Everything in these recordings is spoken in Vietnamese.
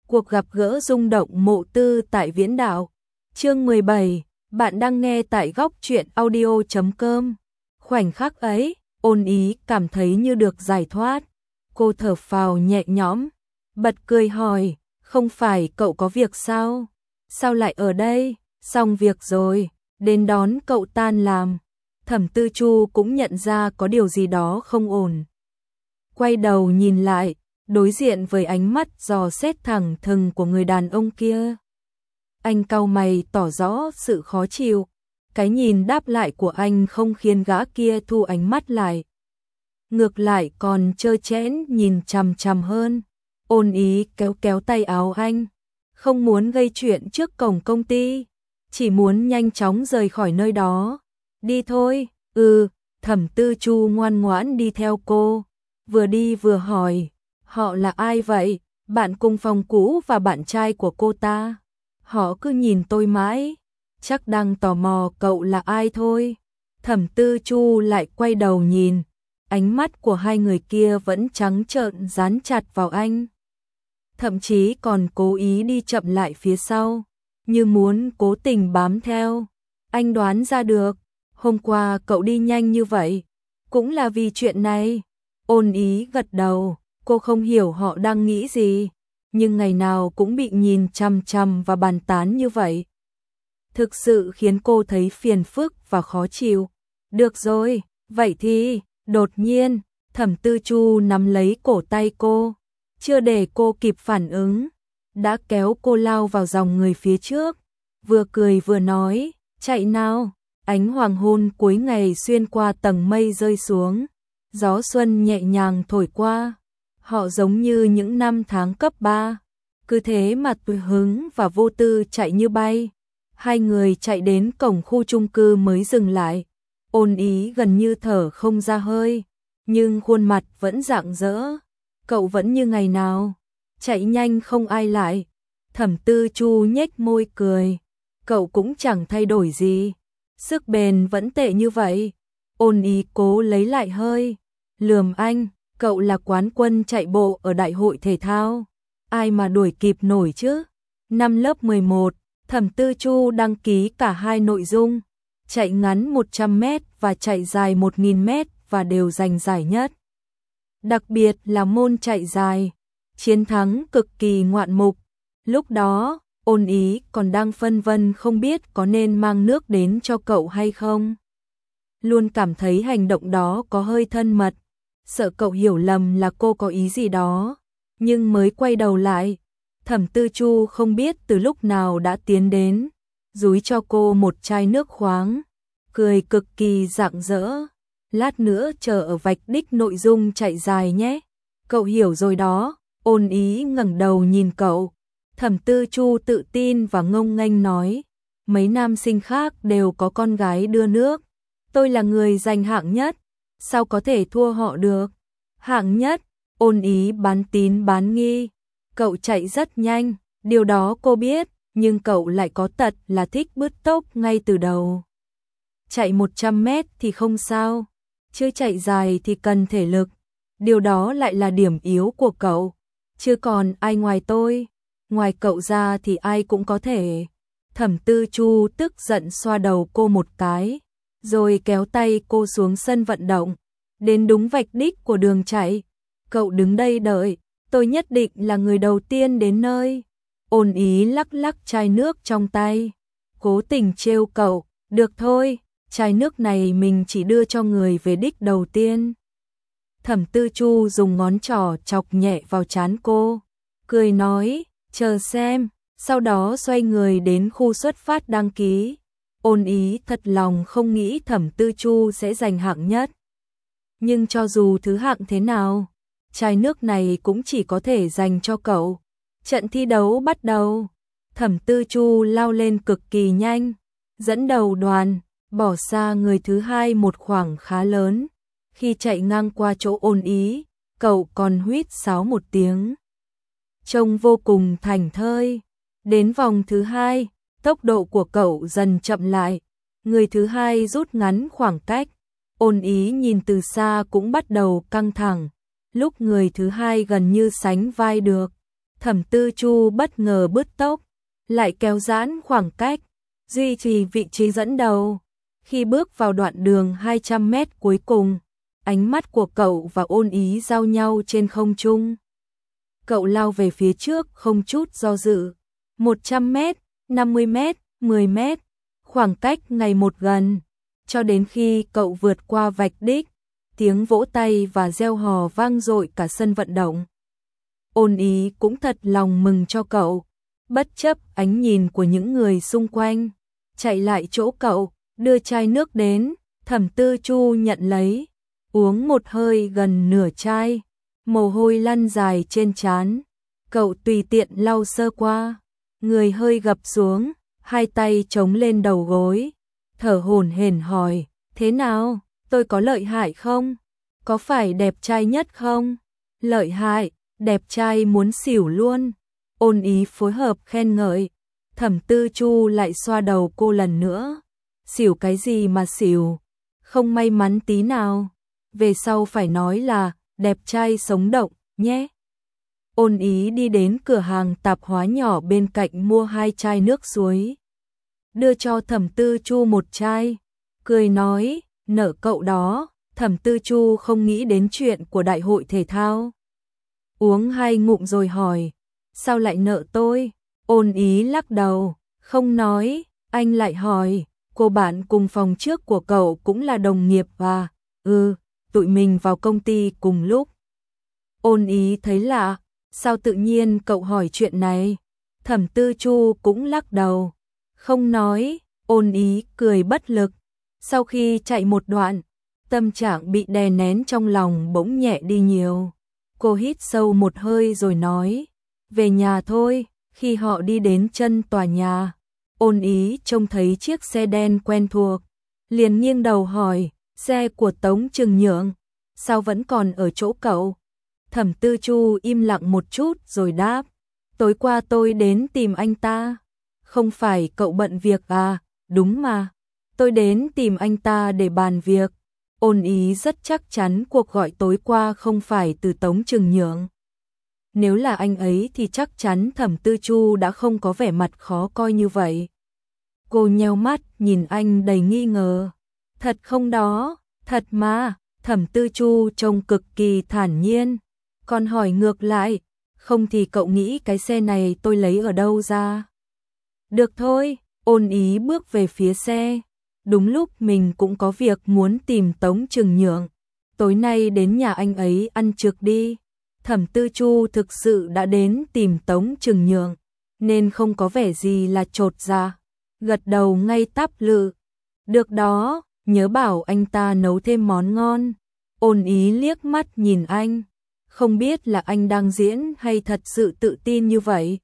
Cuộc gặp gỡ rung động Mộ Tư tại Viễn Đạo. Chương 17, bạn đang nghe tại góc truyện audio.com. Khoảnh khắc ấy, Ôn Ý cảm thấy như được giải thoát. Cô thở phào nhẹ nhõm, bật cười hỏi, không phải cậu có việc sao? Sao lại ở đây? Xong việc rồi, đến đón cậu tan làm. Thẩm Tư Chu cũng nhận ra có điều gì đó không ổn. Quay đầu nhìn lại, đối diện với ánh mắt dò xét thẳng thừng của người đàn ông kia. Anh cau mày tỏ rõ sự khó chịu. Cái nhìn đáp lại của anh không khiến gã kia thu ánh mắt lại. Ngược lại còn trơ trẽn nhìn chằm chằm hơn. Ôn Ý kéo kéo tay áo anh. Không muốn gây chuyện trước cổng công ty. Chỉ muốn nhanh chóng rời khỏi nơi đó. Đi thôi. Thẩm Tư Chu ngoan ngoãn đi theo cô. Vừa đi vừa hỏi. Họ là ai vậy? Bạn cùng phòng cũ và bạn trai của cô ta. Họ cứ nhìn tôi mãi. Chắc đang tò mò cậu là ai thôi. Thẩm Tư Chu lại quay đầu nhìn. Ánh mắt của hai người kia vẫn trắng trợn dán chặt vào anh. Thậm chí còn cố ý đi chậm lại phía sau. Như muốn cố tình bám theo. Anh đoán ra được. Hôm qua cậu đi nhanh như vậy. Cũng là vì chuyện này. Ôn Ý gật đầu. Cô không hiểu họ đang nghĩ gì. Nhưng ngày nào cũng bị nhìn chằm chằm và bàn tán như vậy. Thực sự khiến cô thấy phiền phức và khó chịu. Được rồi, vậy thì, đột nhiên, Thẩm Tư Chu nắm lấy cổ tay cô. Chưa để cô kịp phản ứng, đã kéo cô lao vào dòng người phía trước. Vừa cười vừa nói, chạy nào. Ánh hoàng hôn cuối ngày xuyên qua tầng mây rơi xuống. Gió xuân nhẹ nhàng thổi qua. Họ giống như những năm tháng cấp 3. Cứ thế mà tùy hứng và vô tư chạy như bay. Hai người chạy đến cổng khu chung cư mới dừng lại. Ôn Ý gần như thở không ra hơi. Nhưng khuôn mặt vẫn rạng rỡ. Cậu vẫn như ngày nào. Chạy nhanh không ai lại. Thẩm Tư Chu nhếch môi cười. Cậu cũng chẳng thay đổi gì. Sức bền vẫn tệ như vậy. Ôn Ý cố lấy lại hơi. Lườm anh. Cậu là quán quân chạy bộ ở đại hội thể thao. Ai mà đuổi kịp nổi chứ. Năm lớp 11, Thẩm Tư Chu đăng ký cả hai nội dung. Chạy ngắn 100m và chạy dài 1000m và đều giành giải nhất. Đặc biệt là môn chạy dài. Chiến thắng cực kỳ ngoạn mục. Lúc đó, Ôn Ý còn đang phân vân không biết có nên mang nước đến cho cậu hay không. Luôn cảm thấy hành động đó có hơi thân mật. Sợ cậu hiểu lầm là cô có ý gì đó. Nhưng mới quay đầu lại, Thẩm Tư Chu không biết từ lúc nào đã tiến đến, dúi cho cô một chai nước khoáng, cười cực kỳ rạng rỡ. Lát nữa chờ ở vạch đích nội dung chạy dài nhé. Cậu hiểu rồi đó. Ôn Ý ngẩng đầu nhìn cậu. Thẩm Tư Chu tự tin và ngông nghênh nói, mấy nam sinh khác đều có con gái đưa nước. Tôi là người giành hạng nhất. Sao có thể thua họ được? Hạng nhất. Ôn Ý bán tín bán nghi. Cậu chạy rất nhanh, điều đó cô biết, nhưng cậu lại có tật là thích bứt tốc ngay từ đầu. Chạy 100m thì không sao, chứ chạy dài thì cần thể lực. Điều đó lại là điểm yếu của cậu. Chứ còn ai ngoài tôi, ngoài cậu ra thì ai cũng có thể. Thẩm Tư Chu tức giận xoa đầu cô một cái, rồi kéo tay cô xuống sân vận động. Đến đúng vạch đích của đường chạy. Cậu đứng đây đợi, tôi nhất định là người đầu tiên đến nơi. Ôn Ý lắc lắc chai nước trong tay. Cố tình trêu cậu, được thôi, chai nước này mình chỉ đưa cho người về đích đầu tiên. Thẩm Tư Chu dùng ngón trỏ chọc nhẹ vào trán cô. Cười nói, chờ xem, sau đó xoay người đến khu xuất phát đăng ký. Ôn Ý thật lòng không nghĩ Thẩm Tư Chu sẽ giành hạng nhất. Nhưng cho dù thứ hạng thế nào, chai nước này cũng chỉ có thể dành cho cậu. Trận thi đấu bắt đầu. Thẩm Tư Chu lao lên cực kỳ nhanh, dẫn đầu đoàn, bỏ xa người thứ hai một khoảng khá lớn. Khi chạy ngang qua chỗ Ôn Ý, cậu còn huýt sáo một tiếng. Trông vô cùng thảnh thơi. Đến vòng thứ hai, tốc độ của cậu dần chậm lại. Người thứ hai rút ngắn khoảng cách. Ôn Ý nhìn từ xa cũng bắt đầu căng thẳng. Lúc người thứ hai gần như sánh vai được, Thẩm Tư Chu bất ngờ bứt tốc, lại kéo giãn khoảng cách, duy trì vị trí dẫn đầu. Khi bước vào đoạn đường 200 mét cuối cùng, ánh mắt của cậu và Ôn Ý giao nhau trên không trung. Cậu lao về phía trước không chút do dự. 100 mét, 50 mét, 10 mét, khoảng cách ngày một gần, cho đến khi cậu vượt qua vạch đích, tiếng vỗ tay và reo hò vang dội cả sân vận động. Ôn Ý cũng thật lòng mừng cho cậu, bất chấp ánh nhìn của những người xung quanh, chạy lại chỗ cậu, đưa chai nước đến. Thẩm Tư Chu nhận lấy, uống một hơi gần nửa chai, mồ hôi lăn dài trên trán. Cậu tùy tiện lau sơ qua, người hơi gập xuống, hai tay chống lên đầu gối, thở hổn hển hỏi, thế nào, tôi có lợi hại không? Có phải đẹp trai nhất không? Lợi hại, đẹp trai muốn xỉu luôn. Ôn Ý phối hợp khen ngợi. Thẩm Tư Chu lại xoa đầu cô lần nữa. Xỉu cái gì mà xỉu? Không may mắn tí nào. Về sau phải nói là đẹp trai sống động nhé. Ôn Ý đi đến cửa hàng tạp hóa nhỏ bên cạnh mua 2 chai nước suối, đưa cho Thẩm Tư Chu một chai, cười nói, nợ cậu đó. Thẩm Tư Chu không nghĩ đến chuyện của đại hội thể thao. Uống 2 ngụm rồi hỏi, sao lại nợ tôi? Ôn Ý lắc đầu, không nói. Anh lại hỏi, cô bạn cùng phòng trước của cậu cũng là đồng nghiệp à? Tụi mình vào công ty cùng lúc. Ôn Ý thấy lạ, sao tự nhiên cậu hỏi chuyện này? Thẩm Tư Chu cũng lắc đầu, không nói. Ôn Ý cười bất lực. Sau khi chạy một đoạn, tâm trạng bị đè nén trong lòng bỗng nhẹ đi nhiều. Cô hít sâu một hơi rồi nói, về nhà thôi. Khi họ đi đến chân tòa nhà, Ôn Ý trông thấy chiếc xe đen quen thuộc, liền nghiêng đầu hỏi, xe của Tống Trừng Nhượng, sao vẫn còn ở chỗ cậu? Thẩm Tư Chu im lặng một chút rồi đáp, tối qua tôi đến tìm anh ta. Không phải cậu bận việc à? Đúng mà, tôi đến tìm anh ta để bàn việc. Ôn Ý rất chắc chắn cuộc gọi tối qua không phải từ Tống Trừng Nhượng. Nếu là anh ấy thì chắc chắn Thẩm Tư Chu đã không có vẻ mặt khó coi như vậy. Cô nheo mắt nhìn anh đầy nghi ngờ. Thật không đó? Thật mà. Thẩm Tư Chu trông cực kỳ thản nhiên. Còn hỏi ngược lại, không thì cậu nghĩ cái xe này tôi lấy ở đâu ra? Được thôi. Ôn Ý bước về phía xe. Đúng lúc mình cũng có việc muốn tìm Tống Trừng Nhượng. Tối nay đến nhà anh ấy ăn trực đi. Thẩm Tư Chu thực sự đã đến tìm Tống Trừng Nhượng, nên không có vẻ gì là chột dạ, gật đầu ngay tắp lự. Được đó, nhớ bảo anh ta nấu thêm món ngon. Ôn Ý liếc mắt nhìn anh, không biết là anh đang diễn hay thật sự tự tin như vậy.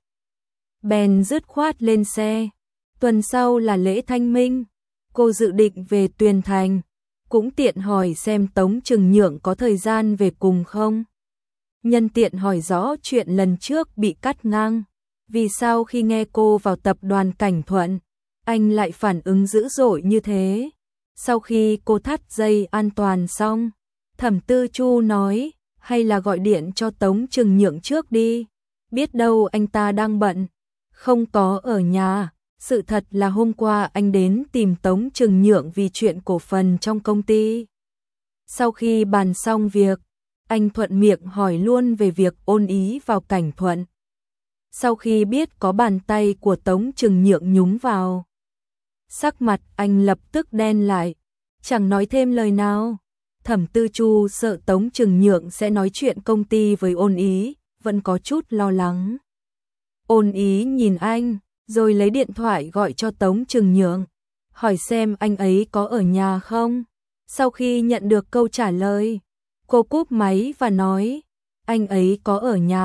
Bèn dứt khoát lên xe. Tuần sau là lễ Thanh Minh, cô dự định về Tuyền Thành, cũng tiện hỏi xem Tống Trừng Nhượng có thời gian về cùng không. Nhân tiện hỏi rõ chuyện lần trước bị cắt ngang, vì sao khi nghe cô vào tập đoàn Cảnh Thuận, anh lại phản ứng dữ dội như thế. Sau khi cô thắt dây an toàn xong, Thẩm Tư Chu nói, hay là gọi điện cho Tống Trừng Nhượng trước đi, biết đâu anh ta đang bận, không có ở nhà. Sự thật là hôm qua anh đến tìm Tống Trừng Nhượng vì chuyện cổ phần trong công ty. Sau khi bàn xong việc, anh thuận miệng hỏi luôn về việc Ôn Ý vào Cảnh Thuận. Sau khi biết có bàn tay của Tống Trừng Nhượng nhúng vào, sắc mặt anh lập tức đen lại, chẳng nói thêm lời nào. Thẩm Tư Chu sợ Tống Trừng Nhượng sẽ nói chuyện công ty với Ôn Ý, vẫn có chút lo lắng. Ôn Ý nhìn anh, rồi lấy điện thoại gọi cho Tống Trừng Nhượng, hỏi xem anh ấy có ở nhà không. Sau khi nhận được câu trả lời, cô cúp máy và nói, anh ấy có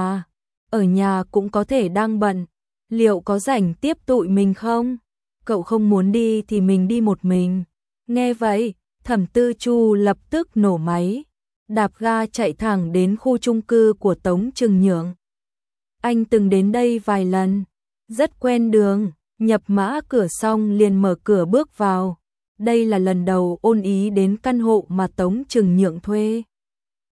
ở nhà cũng có thể đang bận, liệu có rảnh tiếp tụi mình không? Cậu không muốn đi thì mình đi một mình. Nghe vậy, Thẩm Tư Chu lập tức nổ máy, đạp ga chạy thẳng đến khu chung cư của Tống Trừng Nhượng. Anh từng đến đây vài lần, rất quen đường, nhập mã cửa xong liền mở cửa bước vào. Đây là lần đầu Ôn Ý đến căn hộ mà Tống Trừng Nhượng thuê.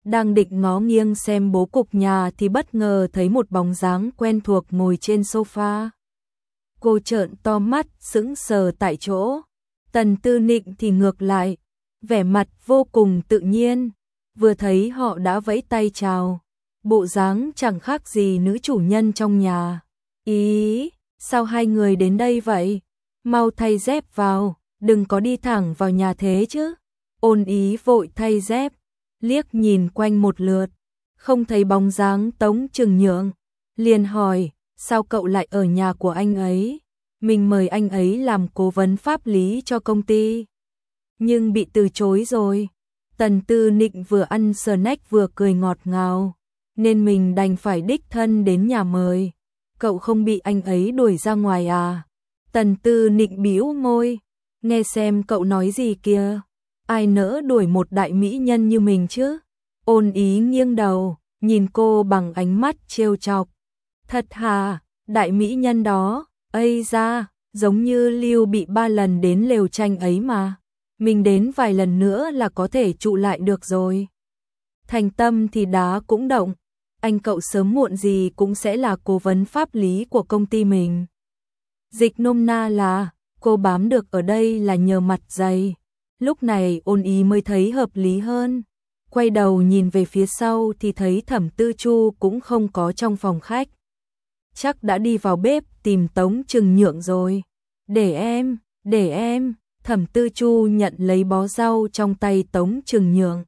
Đang định ngó nghiêng xem bố cục nhà thì bất ngờ thấy một bóng dáng quen thuộc ngồi trên sofa. Cô trợn to mắt, sững sờ tại chỗ. Tần Tư Nịnh thì ngược lại, vẻ mặt vô cùng tự nhiên, vừa thấy họ đã vẫy tay chào, bộ dáng chẳng khác gì nữ chủ nhân trong nhà. Ý, sao hai người đến đây vậy? Mau thay dép vào, đừng có đi thẳng vào nhà thế chứ. Ôn Ý vội thay dép, liếc nhìn quanh một lượt, không thấy bóng dáng Tống Trừng Nhượng, liền hỏi, sao cậu lại ở nhà của anh ấy? Mình mời anh ấy làm cố vấn pháp lý cho công ty, nhưng bị từ chối rồi. Tần Tư Nịnh vừa ăn snack vừa cười ngọt ngào, nên mình đành phải đích thân đến nhà mời. Cậu không bị anh ấy đuổi ra ngoài à? Tần Tư Nịnh bĩu môi, nghe xem cậu nói gì kìa. Ai nỡ đuổi một đại mỹ nhân như mình chứ? Ôn Ý nghiêng đầu, nhìn cô bằng ánh mắt trêu chọc. Thật hả? Đại mỹ nhân đó, ây da, giống như Lưu bị 3 lần đến lều tranh ấy mà. Mình đến vài lần nữa là có thể trụ lại được rồi. Thành tâm thì đá cũng động. Anh cậu sớm muộn gì cũng sẽ là cố vấn pháp lý của công ty mình. Dịch nôm na là, cô bám được ở đây là nhờ mặt dày. Lúc này Ôn Ý mới thấy hợp lý hơn. Quay đầu nhìn về phía sau thì thấy Thẩm Tư Chu cũng không có trong phòng khách. Chắc đã đi vào bếp tìm Tống Trừng Nhượng rồi. Để em. Thẩm Tư Chu nhận lấy bó rau trong tay Tống Trừng Nhượng.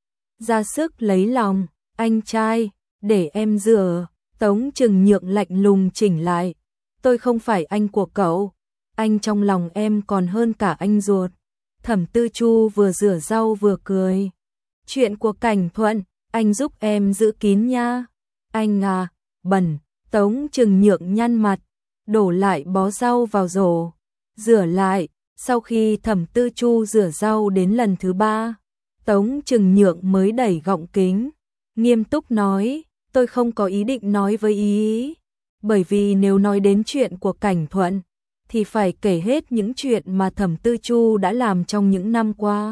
Ra sức lấy lòng, anh trai, để em rửa. Tống Trừng Nhượng lạnh lùng chỉnh lại. Tôi không phải anh của cậu, anh trong lòng em còn hơn cả anh ruột. Thẩm Tư Chu vừa rửa rau vừa cười. Chuyện của Cảnh Thuận, anh giúp em giữ kín nha. Anh à, bẩn. Tống Trừng Nhượng nhăn mặt, đổ lại bó rau vào rổ, rửa lại. Sau khi Thẩm Tư Chu rửa rau đến lần thứ 3, Tống Trừng Nhượng mới đẩy gọng kính, nghiêm túc nói, tôi không có ý định nói với Ý, bởi vì nếu nói đến chuyện của Cảnh Thuận, thì phải kể hết những chuyện mà Thẩm Tư Chu đã làm trong những năm qua.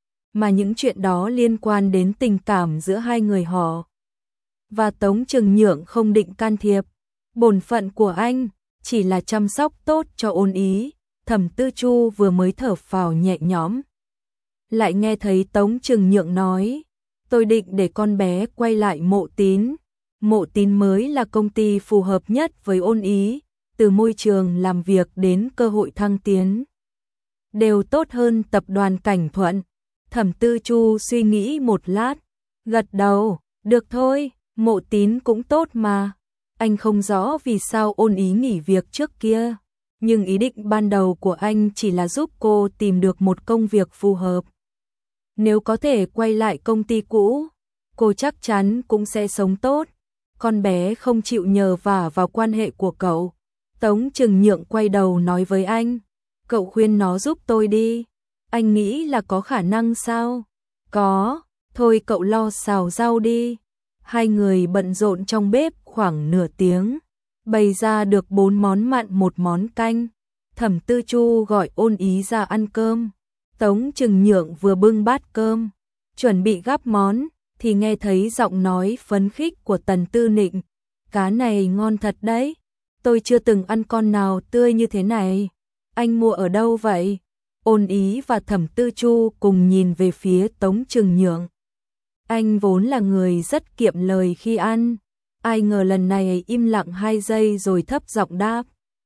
Mà những chuyện đó liên quan đến tình cảm giữa hai người họ. Và Tống Trừng Nhượng không định can thiệp, bổn phận của anh chỉ là chăm sóc tốt cho Ôn Ý. Thẩm Tư Chu vừa mới thở phào nhẹ nhõm, lại nghe thấy Tống Trừng Nhượng nói, tôi định để con bé quay lại Mộ Tín. Mộ Tín mới là công ty phù hợp nhất với Ôn Ý, từ môi trường làm việc đến cơ hội thăng tiến, đều tốt hơn tập đoàn Cảnh Thuận. Thẩm Tư Chu suy nghĩ một lát, gật đầu, được thôi, Mộ Tín cũng tốt mà. Anh không rõ vì sao Ôn Ý nghỉ việc trước kia, nhưng ý định ban đầu của anh chỉ là giúp cô tìm được một công việc phù hợp. Nếu có thể quay lại công ty cũ, cô chắc chắn cũng sẽ sống tốt. Con bé không chịu nhờ vả vào quan hệ của cậu. Tống Trừng Nhượng quay đầu nói với anh, cậu khuyên nó giúp tôi đi. Anh nghĩ là có khả năng sao? Có, thôi cậu lo xào rau đi. Hai người bận rộn trong bếp khoảng nửa tiếng, bày ra được 4 món mặn 1 món canh. Thẩm Tư Chu gọi Ôn Ý ra ăn cơm. Tống Trừng Nhượng vừa bưng bát cơm, chuẩn bị gắp món, thì nghe thấy giọng nói phấn khích của Tần Tư Nịnh. Cá này ngon thật đấy, tôi chưa từng ăn con nào tươi như thế này. Anh mua ở đâu vậy? Ôn Ý và Thẩm Tư Chu cùng nhìn về phía Tống Trừng Nhượng. Anh vốn là người rất kiệm lời khi ăn, ai ngờ lần này im lặng 2 giây rồi thấp giọng đáp.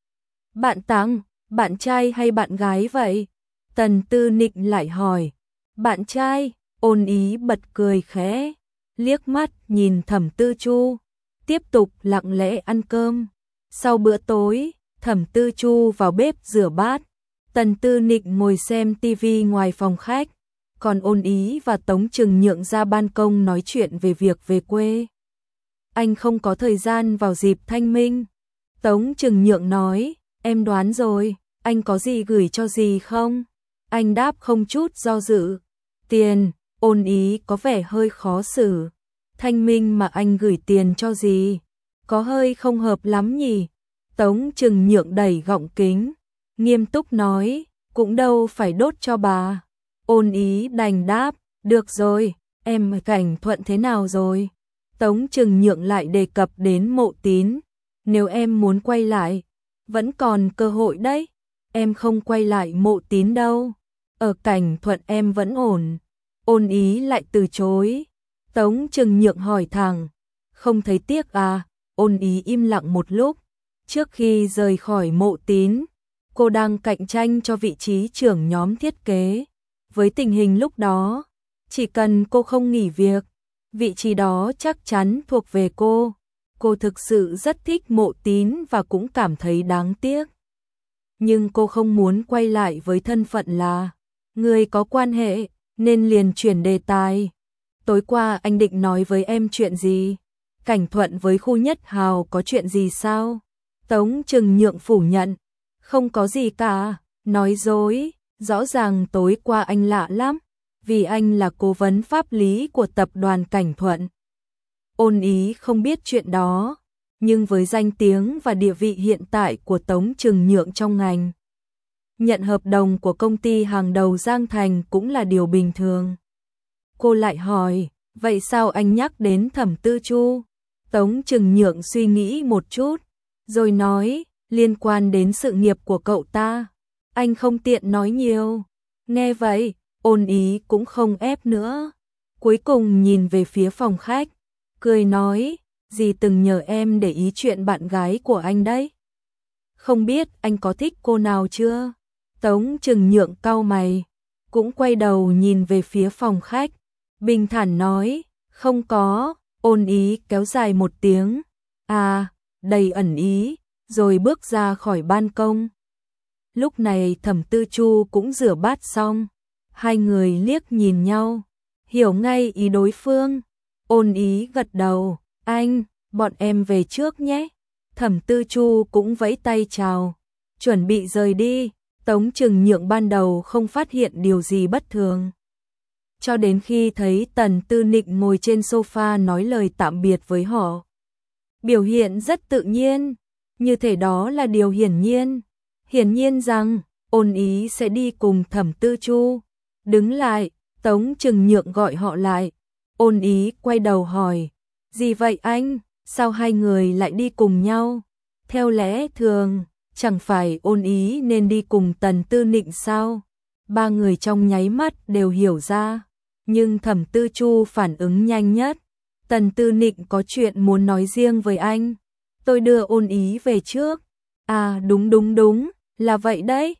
Bạn tặng, bạn trai hay bạn gái vậy? Tần Tư Nịnh lại hỏi. Bạn trai. Ôn Ý bật cười khẽ, liếc mắt nhìn Thẩm Tư Chu, tiếp tục lặng lẽ ăn cơm. Sau bữa tối, Thẩm Tư Chu vào bếp rửa bát, Tần Tư Nịnh ngồi xem tivi ngoài phòng khách, còn Ôn Ý và Tống Trừng Nhượng ra ban công nói chuyện về việc về quê. Anh không có thời gian vào dịp Thanh Minh. Tống Trừng Nhượng nói, em đoán rồi, anh có gì gửi cho gì không? Anh đáp không chút do dự. Tiền. Ôn Ý có vẻ hơi khó xử. Thanh Minh mà anh gửi tiền cho gì? Có hơi không hợp lắm nhỉ? Tống Trừng Nhượng đẩy gọng kính, nghiêm túc nói, cũng đâu phải đốt cho bà. Ôn Ý đành đáp, được rồi, Em Cảnh Thuận thế nào rồi? Tống Trừng Nhượng lại đề cập đến Mộ Tín. Nếu em muốn quay lại, vẫn còn cơ hội đấy. Em không quay lại Mộ Tín đâu. Ở Cảnh Thuận em vẫn ổn. Ôn Ý lại từ chối. Tống Trừng Nhượng hỏi thẳng. Không thấy tiếc à? Ôn Ý im lặng một lúc. Trước khi rời khỏi Mộ Tín, cô đang cạnh tranh cho vị trí trưởng nhóm thiết kế. Với tình hình lúc đó, chỉ cần cô không nghỉ việc, vị trí đó chắc chắn thuộc về cô. Cô thực sự rất thích Mộ Tín và cũng cảm thấy đáng tiếc. Nhưng cô không muốn quay lại với thân phận là người có quan hệ, nên liền chuyển đề tài. Tối qua anh định nói với em chuyện gì? Cảnh Thuận với Khu Nhất Hào có chuyện gì sao? Tống Trừng Nhượng phủ nhận. Không có gì cả, nói dối. Rõ ràng tối qua anh lạ lắm, vì anh là cố vấn pháp lý của tập đoàn Cảnh Thuận. Ôn Ý không biết chuyện đó, nhưng với danh tiếng và địa vị hiện tại của Tống Trừng Nhượng trong ngành, nhận hợp đồng của công ty hàng đầu Giang Thành cũng là điều bình thường. Cô lại hỏi, vậy sao anh nhắc đến Thẩm Tư Chu? Tống Trừng Nhượng suy nghĩ một chút, rồi nói, liên quan đến sự nghiệp của cậu ta. Anh không tiện nói nhiều. Nghe vậy, Ôn Ý cũng không ép nữa. Cuối cùng nhìn về phía phòng khách, cười nói, dì từng nhờ em để ý chuyện bạn gái của anh đấy. Không biết anh có thích cô nào chưa? Tống Trừng Nhượng cau mày, cũng quay đầu nhìn về phía phòng khách, bình thản nói, không có. Ôn Ý kéo dài một tiếng, à, đầy ẩn ý, rồi bước ra khỏi ban công. Lúc này Thẩm Tư Chu cũng rửa bát xong, hai người liếc nhìn nhau, hiểu ngay ý đối phương. Ôn Ý gật đầu, anh, bọn em về trước nhé. Thẩm Tư Chu cũng vẫy tay chào, chuẩn bị rời đi. Tống Trừng Nhượng ban đầu không phát hiện điều gì bất thường, cho đến khi thấy Tần Tư Nịnh ngồi trên sofa nói lời tạm biệt với họ. Biểu hiện rất tự nhiên, như thể đó là điều hiển nhiên. Hiển nhiên rằng, Ôn Ý sẽ đi cùng Thẩm Tư Chu. Đứng lại, Tống Trừng Nhượng gọi họ lại. Ôn Ý quay đầu hỏi, gì vậy anh, sao hai người lại đi cùng nhau? Theo lẽ thường, chẳng phải Ôn Ý nên đi cùng Tần Tư Nịnh sao? Ba người trong nháy mắt đều hiểu ra, nhưng Thẩm Tư Chu phản ứng nhanh nhất. Tần Tư Nịnh có chuyện muốn nói riêng với anh. Tôi đưa Ôn Ý về trước. À đúng, là vậy đấy.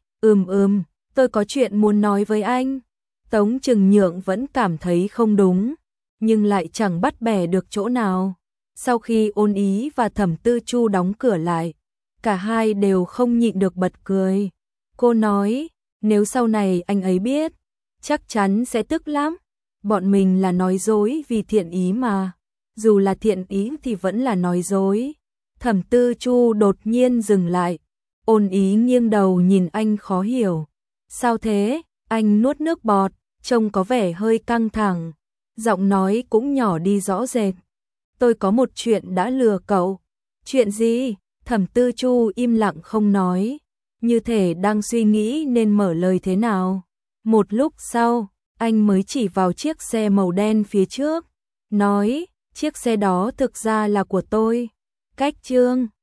Tôi có chuyện muốn nói với anh. Tống Trừng Nhượng vẫn cảm thấy không đúng, nhưng lại chẳng bắt bẻ được chỗ nào. Sau khi Ôn Ý và Thẩm Tư Chu đóng cửa lại, cả hai đều không nhịn được bật cười. Cô nói, nếu sau này anh ấy biết, chắc chắn sẽ tức lắm. Bọn mình là nói dối vì thiện ý mà. Dù là thiện ý thì vẫn là nói dối. Thẩm Tư Chu đột nhiên dừng lại. Ôn Ý nghiêng đầu nhìn anh khó hiểu. Sao thế? Anh nuốt nước bọt, trông có vẻ hơi căng thẳng. Giọng nói cũng nhỏ đi rõ rệt. Tôi có một chuyện đã lừa cậu. Chuyện gì? Thẩm Tư Chu im lặng không nói, như thể đang suy nghĩ nên mở lời thế nào. Một lúc sau, anh mới chỉ vào chiếc xe màu đen phía trước, nói, chiếc xe đó thực ra là của tôi. Cách Trương